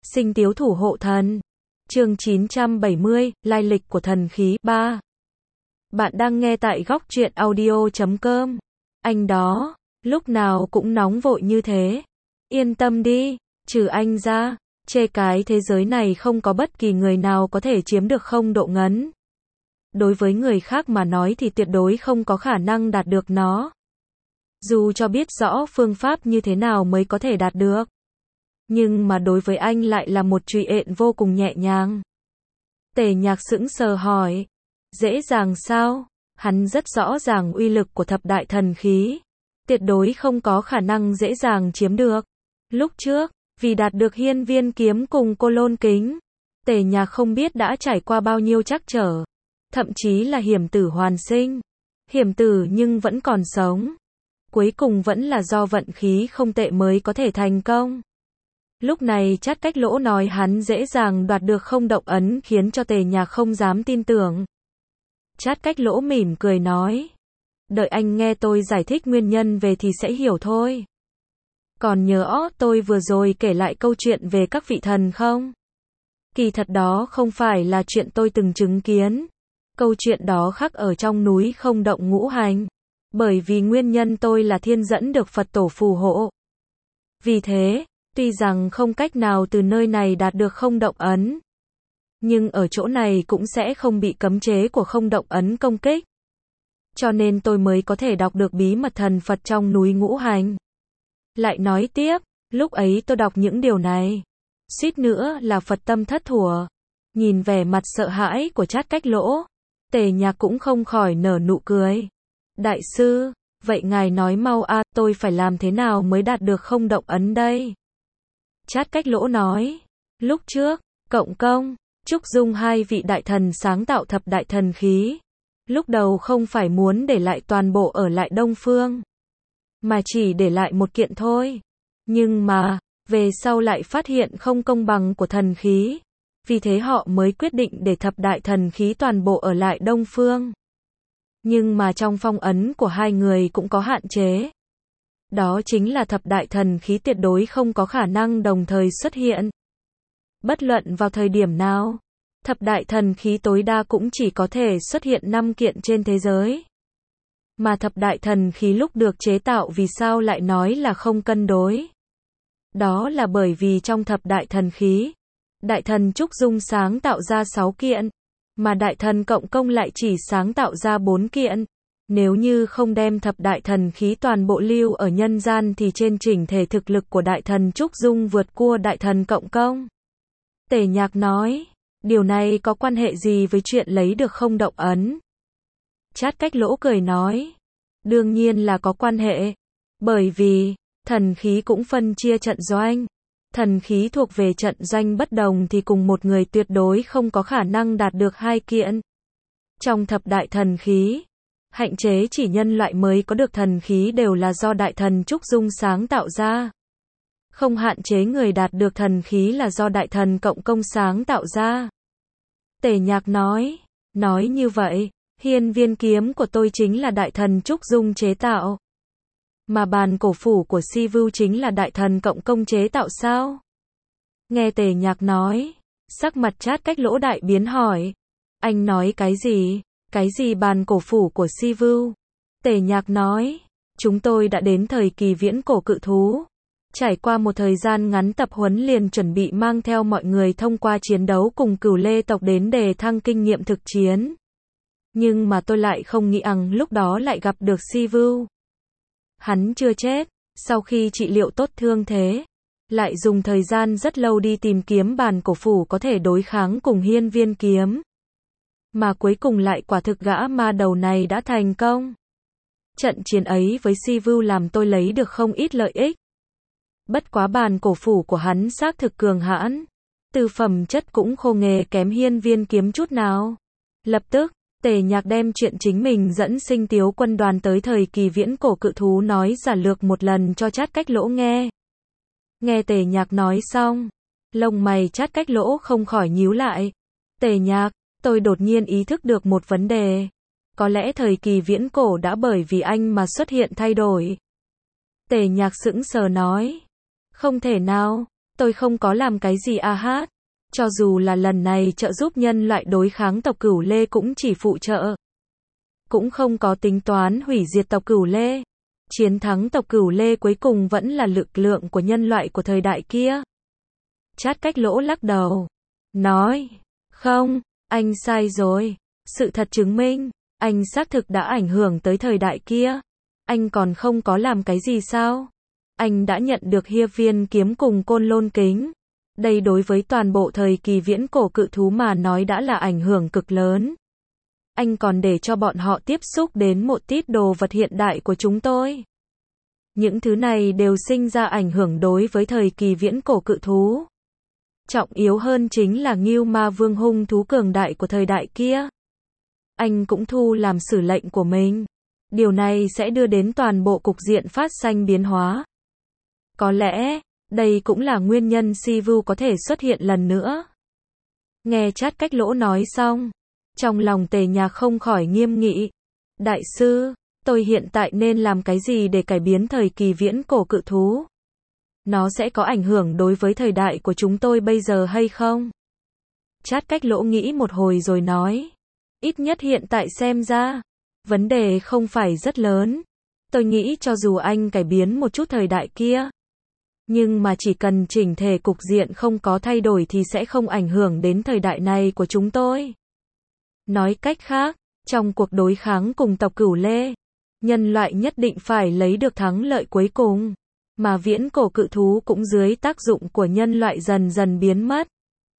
Sinh tiếu thủ hộ thần. Chương 970, lai lịch của thần khí 3. Bạn đang nghe tại góc truyện audio.com. Anh đó, lúc nào cũng nóng vội như thế. Yên tâm đi, trừ anh ra, trên cái thế giới này không có bất kỳ người nào có thể chiếm được không độ ngấn. Đối với người khác mà nói thì tuyệt đối không có khả năng đạt được nó. Dù cho biết rõ phương pháp như thế nào mới có thể đạt được. Nhưng mà đối với anh lại là một chuyện vô cùng nhẹ nhàng. Tề Nhạc sững sờ hỏi. Dễ dàng sao? Hắn rất rõ ràng uy lực của thập đại thần khí. Tuyệt đối không có khả năng dễ dàng chiếm được. Lúc trước, vì đạt được hiên viên kiếm cùng cô lôn kính, Tề Nhạc không biết đã trải qua bao nhiêu trắc trở. Thậm chí là hiểm tử hoàn sinh. Hiểm tử nhưng vẫn còn sống. Cuối cùng vẫn là do vận khí không tệ mới có thể thành công. Lúc này Trát Cách Lỗ nói hắn dễ dàng đoạt được không động ấn khiến cho Tề Nhạc không dám tin tưởng. Trát Cách Lỗ mỉm cười nói. Đợi anh nghe tôi giải thích nguyên nhân về thì sẽ hiểu thôi. Còn nhớ tôi vừa rồi kể lại câu chuyện về các vị thần không? Kỳ thật đó không phải là chuyện tôi từng chứng kiến. Câu chuyện đó khắc ở trong núi không động ngũ hành. Bởi vì nguyên nhân tôi là thiên dẫn được Phật tổ phù hộ. Vì thế, tuy rằng không cách nào từ nơi này đạt được không động ấn, nhưng ở chỗ này cũng sẽ không bị cấm chế của không động ấn công kích. Cho nên tôi mới có thể đọc được bí mật thần Phật trong núi ngũ hành. Lại nói tiếp, lúc ấy tôi đọc những điều này, suýt nữa là Phật tâm thất thủa. Nhìn vẻ mặt sợ hãi của Trát Cách Lỗ, Tề Nhạc cũng không khỏi nở nụ cười. Đại sư, vậy ngài nói mau tôi phải làm thế nào mới đạt được không động ấn đây? Trát Cách Lỗ nói, lúc trước, Cộng Công, Trúc Dung hai vị đại thần sáng tạo thập đại thần khí. Lúc đầu không phải muốn để lại toàn bộ ở lại Đông Phương, mà chỉ để lại một kiện thôi. Nhưng mà, về sau lại phát hiện không công bằng của thần khí. Vì thế họ mới quyết định để thập đại thần khí toàn bộ ở lại Đông Phương. Nhưng mà trong phong ấn của hai người cũng có hạn chế. Đó chính là thập đại thần khí tuyệt đối không có khả năng đồng thời xuất hiện. Bất luận vào thời điểm nào, thập đại thần khí tối đa cũng chỉ có thể xuất hiện 5 kiện trên thế giới. Mà thập đại thần khí lúc được chế tạo vì sao lại nói là không cân đối? Đó là bởi vì trong thập đại thần khí, đại thần Trúc Dung sáng tạo ra 6 kiện, mà đại thần Cộng Công lại chỉ sáng tạo ra 4 kiện. Nếu như không đem thập đại thần khí toàn bộ lưu ở nhân gian thì trên chỉnh thể thực lực của đại thần Trúc Dung vượt qua đại thần Cộng Công. Tề Nhạc nói, điều này có quan hệ gì với chuyện lấy được không động ấn? Trát Cách Lỗ cười nói, đương nhiên là có quan hệ. Bởi vì, thần khí cũng phân chia trận doanh. Thần khí thuộc về trận doanh bất đồng thì cùng một người tuyệt đối không có khả năng đạt được 2 kiện. Trong thập đại thần khí, hạnh chế chỉ nhân loại mới có được thần khí đều là do đại thần Trúc Dung sáng tạo ra. Không hạn chế người đạt được thần khí là do đại thần Cộng Công sáng tạo ra. Tề Nhạc nói như vậy, hiên viên kiếm của tôi chính là đại thần Trúc Dung chế tạo. Mà bàn cổ phủ của Si Vưu chính là đại thần Cộng Công chế tạo sao? Nghe Tề Nhạc nói, sắc mặt Trát Cách Lỗ đại biến hỏi. Anh nói cái gì? Cái gì bàn cổ phủ của Si Vưu? Tề Nhạc nói, chúng tôi đã đến thời kỳ viễn cổ cự thú. Trải qua một thời gian ngắn tập huấn liền chuẩn bị mang theo mọi người thông qua chiến đấu cùng Cửu Lê tộc đến đề thăng kinh nghiệm thực chiến. Nhưng mà tôi lại không nghĩ rằng lúc đó lại gặp được Si Vưu. Hắn chưa chết, sau khi trị liệu tốt thương thế, lại dùng thời gian rất lâu đi tìm kiếm bàn cổ phủ có thể đối kháng cùng hiên viên kiếm. Mà cuối cùng lại quả thực gã ma đầu này đã thành công. Trận chiến ấy với Si Vưu làm tôi lấy được không ít lợi ích. Bất quá bàn cổ phủ của hắn xác thực cường hãn, từ phẩm chất cũng khô nghề kém hiên viên kiếm chút nào. Lập tức, Tề Nhạc đem chuyện chính mình dẫn Sinh Tiếu quân đoàn tới thời kỳ viễn cổ cự thú nói giả lược một lần cho Trát Cách Lỗ nghe. Nghe Tề Nhạc nói xong, lông mày Trát Cách Lỗ không khỏi nhíu lại. Tề Nhạc, tôi đột nhiên ý thức được một vấn đề. Có lẽ thời kỳ viễn cổ đã bởi vì anh mà xuất hiện thay đổi. Tề Nhạc sững sờ nói. Không thể nào, Tôi không có làm cái gì a hát. Cho dù là lần này trợ giúp nhân loại đối kháng tộc Cửu Lê cũng chỉ phụ trợ. Cũng không có tính toán hủy diệt tộc Cửu Lê. Chiến thắng tộc Cửu Lê cuối cùng vẫn là lực lượng của nhân loại của thời đại kia. Chát Cách Lỗ lắc đầu. Nói, không, anh sai rồi. Sự thật chứng minh, anh xác thực đã ảnh hưởng tới thời đại kia. Anh còn không có làm cái gì sao? Anh đã nhận được Hiệp Viên kiếm cùng Côn Lôn kính. Đây đối với toàn bộ thời kỳ viễn cổ cự thú mà nói đã là ảnh hưởng cực lớn. Anh còn để cho bọn họ tiếp xúc đến một ít đồ vật hiện đại của chúng tôi. Những thứ này đều sinh ra ảnh hưởng đối với thời kỳ viễn cổ cự thú. Trọng yếu hơn chính là Ngưu Ma Vương hung thú cường đại của thời đại kia. Anh cũng thu làm sử lệnh của mình. Điều này sẽ đưa đến toàn bộ cục diện phát sinh biến hóa. Có lẽ, đây cũng là nguyên nhân Sivu có thể xuất hiện lần nữa. Nghe Chát Cách Lỗ nói xong, trong lòng Tề Nhạc không khỏi nghiêm nghị. Đại sư, tôi hiện tại nên làm cái gì để cải biến thời kỳ viễn cổ cự thú? Nó sẽ có ảnh hưởng đối với thời đại của chúng tôi bây giờ hay không? Chát Cách Lỗ nghĩ một hồi rồi nói. Ít nhất hiện tại xem ra, vấn đề không phải rất lớn. Tôi nghĩ cho dù anh cải biến một chút thời đại kia, nhưng mà chỉ cần chỉnh thể cục diện không có thay đổi thì sẽ không ảnh hưởng đến thời đại này của chúng tôi. Nói cách khác, trong cuộc đối kháng cùng tộc Cửu Lê, nhân loại nhất định phải lấy được thắng lợi cuối cùng, mà viễn cổ cự thú cũng dưới tác dụng của nhân loại dần dần biến mất.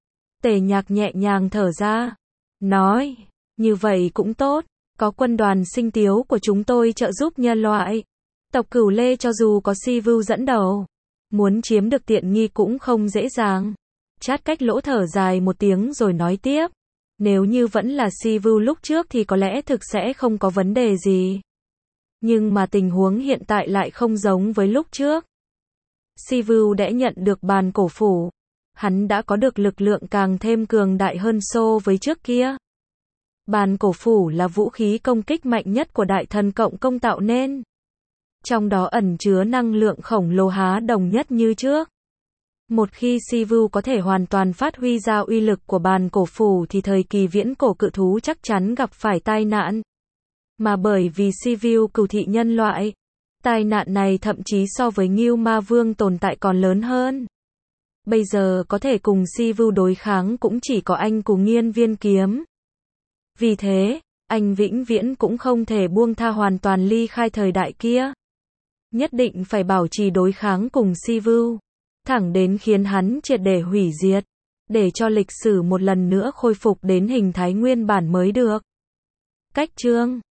Tề Nhạc nhẹ nhàng thở ra, nói, như vậy cũng tốt, có quân đoàn sinh tiếu của chúng tôi trợ giúp nhân loại. Tộc Cửu Lê cho dù có Sivu dẫn đầu, muốn chiếm được tiện nghi cũng không dễ dàng. Chát Cách Lỗ thở dài một tiếng rồi nói tiếp. Nếu như vẫn là Sivu lúc trước thì có lẽ thực sẽ không có vấn đề gì. Nhưng mà tình huống hiện tại lại không giống với lúc trước. Sivu đã nhận được bàn cổ phủ. Hắn đã có được lực lượng càng thêm cường đại hơn so với trước kia. Bàn cổ phủ là vũ khí công kích mạnh nhất của đại thần cộng công tạo nên. Trong đó ẩn chứa năng lượng khổng lồ há đồng nhất như trước. Một khi Sivu có thể hoàn toàn phát huy ra uy lực của bàn cổ phủ thì thời kỳ viễn cổ cự thú chắc chắn gặp phải tai nạn. Mà bởi vì Sivu cừu thị nhân loại, tai nạn này thậm chí so với Ngưu Ma Vương tồn tại còn lớn hơn. Bây giờ có thể cùng Sivu đối kháng cũng chỉ có anh cùng Nghiên Viên kiếm. Vì thế, anh vĩnh viễn cũng không thể buông tha hoàn toàn ly khai thời đại kia. Nhất định phải bảo trì đối kháng cùng Sivu, thẳng đến khiến hắn triệt để hủy diệt, để cho lịch sử một lần nữa khôi phục đến hình thái nguyên bản mới được. Cách chương